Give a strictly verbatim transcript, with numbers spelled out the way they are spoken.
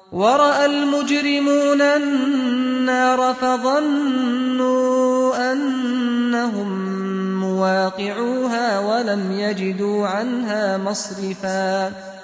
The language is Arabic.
ورأى المجرمون النار فظنوا أنهم مواقعوها ولم يجدوا عنها مصرفا